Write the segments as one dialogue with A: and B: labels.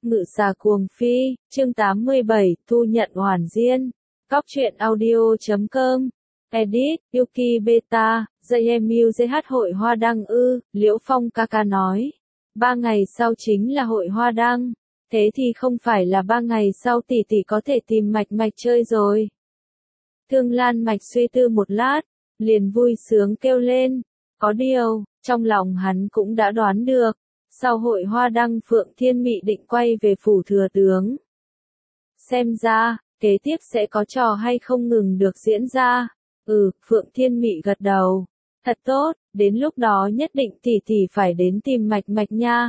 A: Ngự xà cuồng phi, chương 87, thu nhận Hoàn Diên. Cóc truyện audio.com. Edit, Yuki Beta, JMU JH hội hoa đăng ư, Liễu Phong ca ca nói. 3 ngày sau chính là hội hoa đăng. Thế thì không phải là 3 ngày sau tỷ tỷ có thể tìm Mạch Mạch chơi rồi. Thương Lan Mạch suy tư một lát, liền vui sướng kêu lên. Có điều, trong lòng hắn cũng đã đoán được. Sau hội hoa đăng Phượng Thiên Mị định quay về phủ thừa tướng. Xem ra, kế tiếp sẽ có trò hay không ngừng được diễn ra. Phượng Thiên Mị gật đầu. Thật tốt, đến lúc đó nhất định tỷ tỷ phải đến tìm Mạch Mạch nha.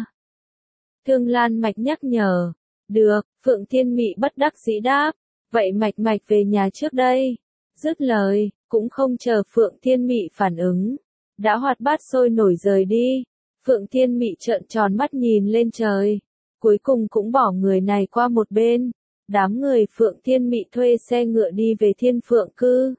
A: Thương Lan Mạch nhắc nhở. Được, Phượng Thiên Mị bất đắc dĩ đáp. Vậy Mạch Mạch về nhà trước đây. Dứt lời, cũng không chờ Phượng Thiên Mị phản ứng. Đã hoạt bát sôi nổi rời đi. Phượng Thiên Mị trợn tròn mắt nhìn lên trời. Cuối cùng cũng bỏ người này qua một bên. Đám người Phượng Thiên Mị thuê xe ngựa đi về Thiên Phượng Cư.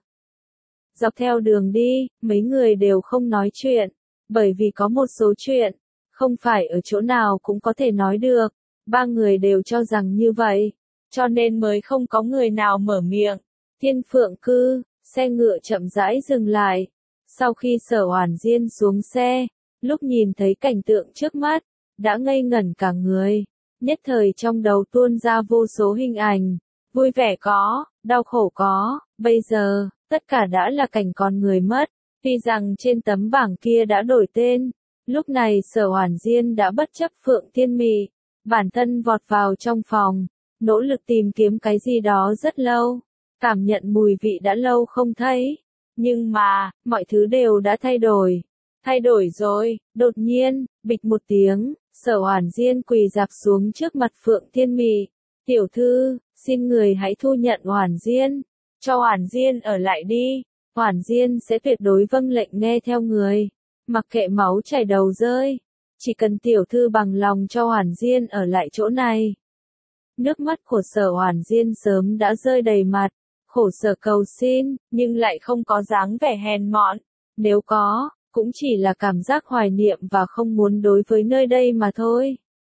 A: Dọc theo đường đi, mấy người đều không nói chuyện. Bởi vì có một số chuyện, không phải ở chỗ nào cũng có thể nói được. 3 người đều cho rằng như vậy. Cho nên mới không có người nào mở miệng. Thiên Phượng Cư, xe ngựa chậm rãi dừng lại. Sau khi Sở Hoàn Diên xuống xe, lúc nhìn thấy cảnh tượng trước mắt, đã ngây ngẩn cả người. Nhất thời trong đầu tuôn ra vô số hình ảnh. Vui vẻ có, đau khổ có, bây giờ, tất cả đã là cảnh con người mất. Tuy rằng trên tấm bảng kia đã đổi tên, lúc này Sở Hoàn Diên đã bất chấp Phượng Thiên Mị, bản thân vọt vào trong phòng, nỗ lực tìm kiếm cái gì đó rất lâu, cảm nhận mùi vị đã lâu không thấy. Nhưng mà, mọi thứ đều đã thay đổi. Thay đổi rồi, đột nhiên, bịch một tiếng, Sở Hoàn Diên quỳ rạp xuống trước mặt Phượng Thiên Mị. Tiểu thư, xin người hãy thu nhận Hoàn Diên. Cho Hoàn Diên ở lại đi. Hoàn Diên sẽ tuyệt đối vâng lệnh nghe theo người. Mặc kệ máu chảy đầu rơi. Chỉ cần tiểu thư bằng lòng cho Hoàn Diên ở lại chỗ này. Nước mắt của Sở Hoàn Diên sớm đã rơi đầy mặt. Khổ sở cầu xin, nhưng lại không có dáng vẻ hèn mọn. Nếu có, cũng chỉ là cảm giác hoài niệm và không muốn đối với nơi đây mà thôi.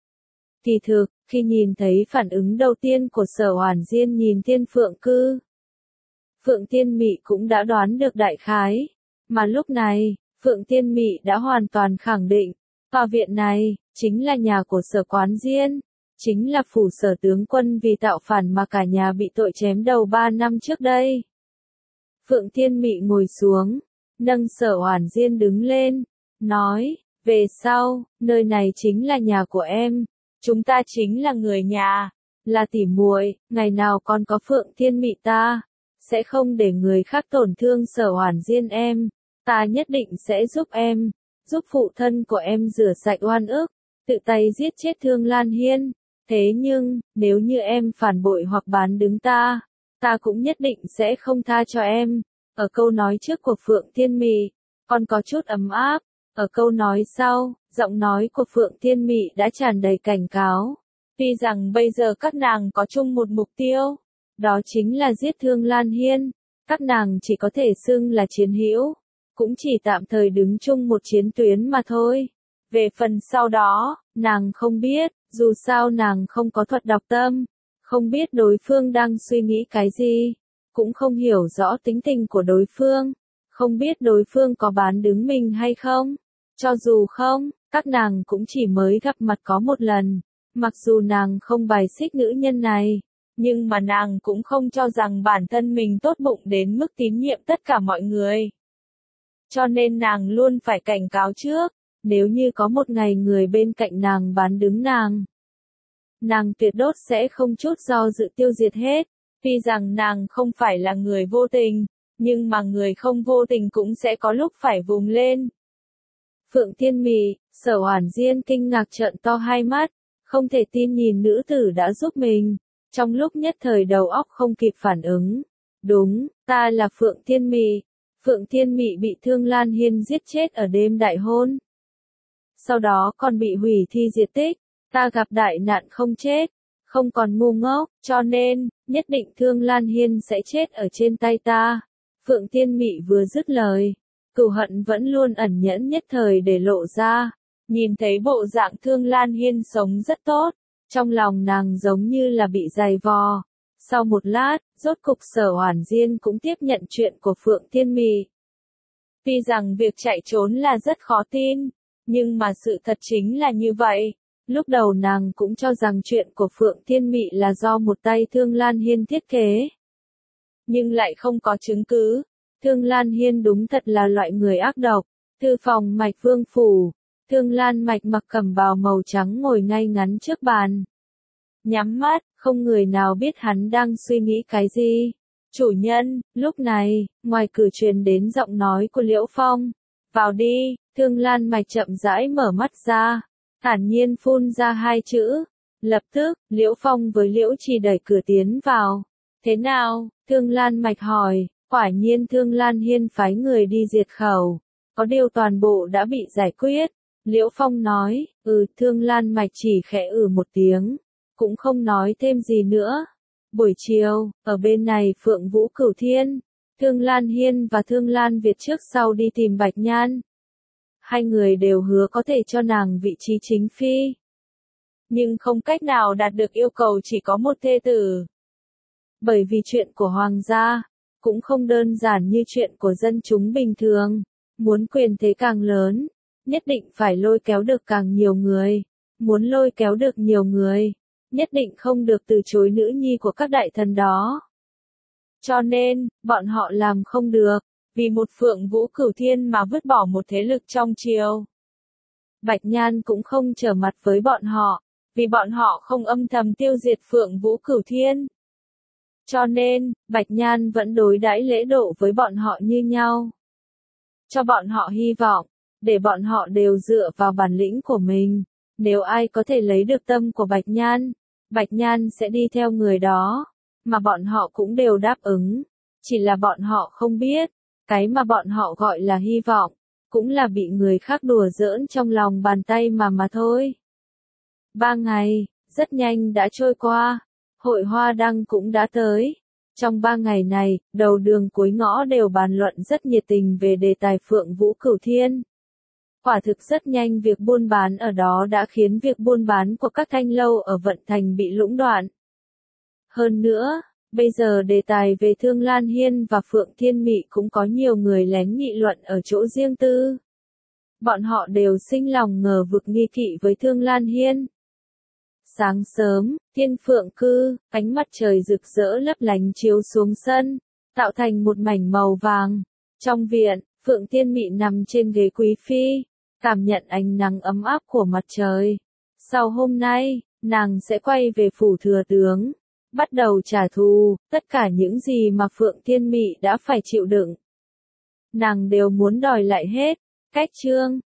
A: Kỳ thực, khi nhìn thấy phản ứng đầu tiên của Sở Hoàn Diên nhìn Thiên Phượng Cư, Phượng Thiên Mị cũng đã đoán được đại khái. Mà lúc này, Phượng Thiên Mị đã hoàn toàn khẳng định, tòa viện này, chính là nhà của Sở Quán Diên. Chính là phủ Sở tướng quân vì tạo phản mà cả nhà bị tội chém đầu 3 năm trước đây. Phượng Thiên Mị ngồi xuống, nâng Sở Hoàn Diên đứng lên, nói, về sau, nơi này chính là nhà của em, chúng ta chính là người nhà, là tỉ muội, ngày nào còn có Phượng Thiên Mị ta, sẽ không để người khác tổn thương Sở Hoàn Diên em, ta nhất định sẽ giúp em, giúp phụ thân của em rửa sạch oan ức, tự tay giết chết Thương Lan Hiên. Thế nhưng, nếu như em phản bội hoặc bán đứng ta, ta cũng nhất định sẽ không tha cho em. Ở câu nói trước của Phượng Thiên Mị, còn có chút ấm áp. Ở câu nói sau, giọng nói của Phượng Thiên Mị đã tràn đầy cảnh cáo. Tuy rằng bây giờ các nàng có chung một mục tiêu, đó chính là giết Thương Lan Hiên. Các nàng chỉ có thể xưng là chiến hữu, cũng chỉ tạm thời đứng chung một chiến tuyến mà thôi. Về phần sau đó, nàng không biết, dù sao nàng không có thuật đọc tâm, không biết đối phương đang suy nghĩ cái gì, cũng không hiểu rõ tính tình của đối phương, không biết đối phương có bán đứng mình hay không. Cho dù không, các nàng cũng chỉ mới gặp mặt có một lần, mặc dù nàng không bài xích nữ nhân này, nhưng mà nàng cũng không cho rằng bản thân mình tốt bụng đến mức tín nhiệm tất cả mọi người. Cho nên nàng luôn phải cảnh cáo trước. Nếu như có một ngày người bên cạnh nàng bán đứng nàng tuyệt đốt sẽ không chút do dự tiêu diệt hết. Tuy rằng nàng không phải là người vô tình, nhưng mà người không vô tình cũng sẽ có lúc phải vùng lên. Phượng Thiên Mị, Sở Hoàn Diên kinh ngạc trợn to hai mắt, không thể tin nhìn nữ tử đã giúp mình. Trong lúc nhất thời đầu óc không kịp phản ứng. Đúng, ta là Phượng Thiên Mị. Phượng Thiên Mị bị Thương Lan Hiên giết chết ở đêm đại hôn. Sau đó còn bị hủy thi diệt tích, ta gặp đại nạn không chết, không còn ngu ngốc, cho nên, nhất định Thương Lan Hiên sẽ chết ở trên tay ta. Phượng Thiên Mị vừa dứt lời, cừu hận vẫn luôn ẩn nhẫn nhất thời để lộ ra, nhìn thấy bộ dạng Thương Lan Hiên sống rất tốt, Trong lòng nàng giống như là bị dày vò. Sau một lát, rốt cục Sở Hoản Diên cũng tiếp nhận chuyện của Phượng Thiên Mị. Tuy rằng việc chạy trốn là rất khó tin, nhưng mà sự thật chính là như vậy. Lúc đầu nàng cũng cho rằng chuyện của Phượng Thiên Mị là do một tay Thương Lan Hiên thiết kế. Nhưng lại không có chứng cứ. Thương Lan Hiên đúng thật là loại người ác độc. Thư phòng Mạch Vương phủ, Thương Lan Mạch mặc cẩm bào màu trắng ngồi ngay ngắn trước bàn. Nhắm mắt, không người nào biết hắn đang suy nghĩ cái gì. Chủ nhân, lúc này, ngoài cửa truyền đến giọng nói của Liễu Phong. Vào đi, Thương Lan Mạch chậm rãi mở mắt ra, thản nhiên phun ra hai chữ. Lập tức, Liễu Phong với Liễu Trì đẩy cửa tiến vào. Thế nào? Thương Lan Mạch hỏi. Quả nhiên Thương Lan Hiên phái người đi diệt khẩu. Có điều toàn bộ đã bị giải quyết. Liễu Phong nói, Thương Lan Mạch chỉ khẽ một tiếng. Cũng không nói thêm gì nữa. Buổi chiều, ở bên này Phượng Vũ Cửu Thiên, Thương Lan Hiên và Thương Lan Việt trước sau đi tìm Bạch Nhan. Hai người đều hứa có thể cho nàng vị trí chính phi. Nhưng không cách nào đạt được yêu cầu chỉ có một thê tử. Bởi vì chuyện của hoàng gia, cũng không đơn giản như chuyện của dân chúng bình thường. Muốn quyền thế càng lớn, nhất định phải lôi kéo được càng nhiều người. Muốn lôi kéo được nhiều người, nhất định không được từ chối nữ nhi của các đại thần đó. Cho nên, bọn họ làm không được, vì một Phượng Vũ Cửu Thiên mà vứt bỏ một thế lực trong triều. Bạch Nhan cũng không trở mặt với bọn họ, vì bọn họ không âm thầm tiêu diệt Phượng Vũ Cửu Thiên. Cho nên, Bạch Nhan vẫn đối đãi lễ độ với bọn họ như nhau. Cho bọn họ hy vọng, để bọn họ đều dựa vào bản lĩnh của mình. Nếu ai có thể lấy được tâm của Bạch Nhan sẽ đi theo người đó. Mà bọn họ cũng đều đáp ứng. Chỉ là bọn họ không biết, cái mà bọn họ gọi là hy vọng, cũng là bị người khác đùa giỡn trong lòng bàn tay mà thôi. 3 ngày, rất nhanh đã trôi qua. Hội Hoa Đăng cũng đã tới. Trong 3 ngày này, đầu đường cuối ngõ đều bàn luận rất nhiệt tình về đề tài Phượng Vũ Cửu Thiên. Quả thực rất nhanh việc buôn bán ở đó đã khiến việc buôn bán của các thanh lâu ở Vận Thành bị lũng đoạn. Hơn nữa, bây giờ đề tài về Thương Lan Hiên và Phượng Thiên Mị cũng có nhiều người lén nghị luận ở chỗ riêng tư. Bọn họ đều sinh lòng ngờ vực nghi kỵ với Thương Lan Hiên. Sáng sớm, Thiên Phượng Cư, ánh mặt trời rực rỡ lấp lánh chiếu xuống sân, tạo thành một mảnh màu vàng. Trong viện, Phượng Thiên Mị nằm trên ghế quý phi, cảm nhận ánh nắng ấm áp của mặt trời. Sau hôm nay, nàng sẽ quay về phủ thừa tướng, bắt đầu trả thù, tất cả những gì mà Phượng Thiên Mị đã phải chịu đựng. Nàng đều muốn đòi lại hết. Cách chương